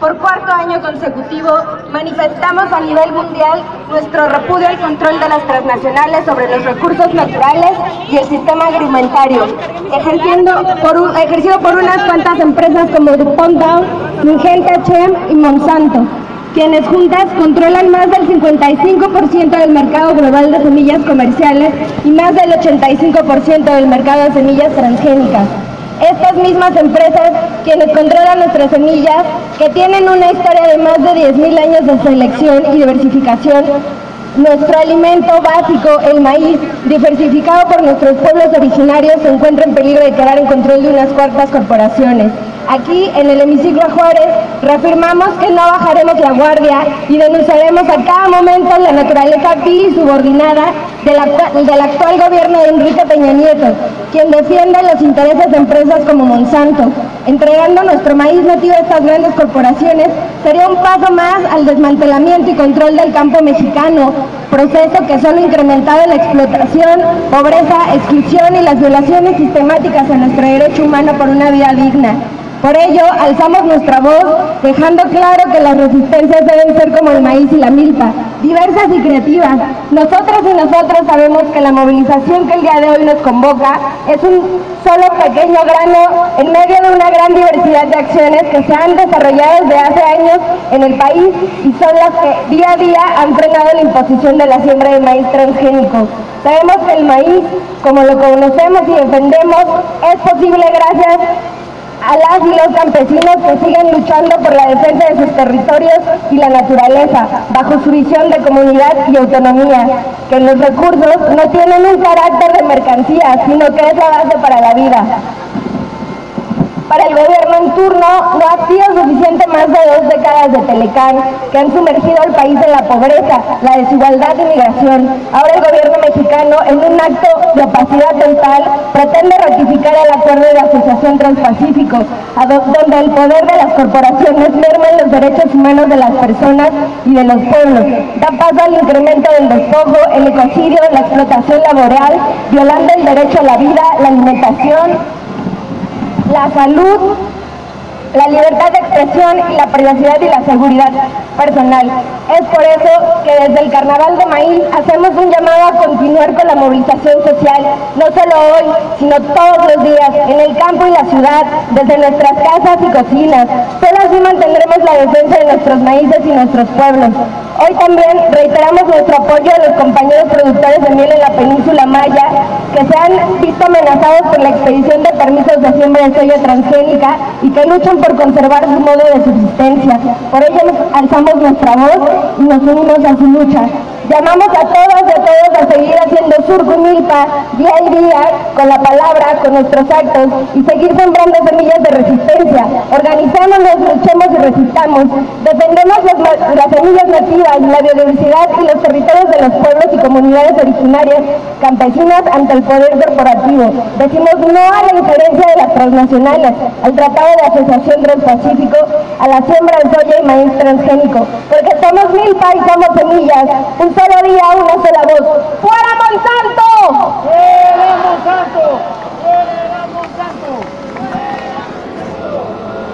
Por cuarto año consecutivo, manifestamos a nivel mundial nuestro repudio al control de las transnacionales sobre los recursos naturales y el sistema agroalimentario, ejercido por unas cuantas empresas como DuPont Dow, Syngenta, Chem y Monsanto, quienes juntas controlan más del 55% del mercado global de semillas comerciales y más del 85% del mercado de semillas transgénicas. Estas mismas empresas, quienes controlan nuestras semillas, que tienen una historia de más de 10.000 años de selección y diversificación, nuestro alimento básico, el maíz, diversificado por nuestros pueblos originarios, se encuentra en peligro de quedar en control de unas cuantas corporaciones. Aquí, en el hemiciclo Juárez, reafirmamos que no bajaremos la guardia y denunciaremos a cada momento la naturaleza vil y subordinada del actual gobierno de Enrique Peña Nieto, quien defiende los intereses de empresas como Monsanto. Entregando nuestro maíz nativo a estas grandes corporaciones sería un paso más al desmantelamiento y control del campo mexicano, proceso que solo ha incrementado la explotación, pobreza, exclusión y las violaciones sistemáticas a nuestro derecho humano por una vida digna. Por ello, alzamos nuestra voz, dejando claro que las resistencias deben ser como el maíz y la milpa, diversas y creativas. Nosotras y nosotros sabemos que la movilización que el día de hoy nos convoca es un solo pequeño grano en medio de una gran diversidad de acciones que se han desarrollado desde hace años en el país y son las que día a día han frenado la imposición de la siembra de maíz transgénico. Sabemos que el maíz, como lo conocemos y defendemos, es posible gracias a las y los campesinos que siguen luchando por la defensa de sus territorios y la naturaleza, bajo su visión de comunidad y autonomía, que los recursos no tienen un carácter de mercancía, sino que es la base para la vida. Para el gobierno en turno no ha sido suficiente más de 2 décadas de Telecán, que han sumergido al país en la pobreza, la desigualdad y migración. Ahora el gobierno mexicano, en un acto de opacidad total, pretende ratificar el acuerdo de asociación Transpacífico, donde el poder de las corporaciones merma en los derechos humanos de las personas y de los pueblos. Da paso al incremento del despojo, el ecocidio, la explotación laboral, violando el derecho a la vida, la alimentación, la salud, la libertad de expresión y la privacidad y la seguridad personal. Es por eso que desde el Carnaval de Maíz hacemos un llamado a continuar con la movilización social, no solo hoy, sino todos los días, en el campo y la ciudad, desde nuestras casas y cocinas. Solo así mantendremos la defensa de nuestros maíces y nuestros pueblos. Hoy también reiteramos nuestro apoyo a los compañeros productores de miel en la península Maya, que se han visto amenazados por la expedición de permisos de siembra de soya transgénica y que luchan por conservar su modo de subsistencia. Por ello alzamos nuestra voz y nos unimos a su lucha. Llamamos a todas y a todos a seguir haciendo surco y milpa día y día con la palabra, con nuestros actos y seguir sembrando semillas de resistencia. Organizémonos, luchemos y resistamos. Defendemos las semillas nativas, la biodiversidad y los territorios de los pueblos y comunidades originarias campesinas ante el poder corporativo. Decimos no a la injerencia de las transnacionales, al Tratado de Asociación Transpacífico, a la siembra de soya y maíz transgénico, porque somos milpa y somos semillas. Un solo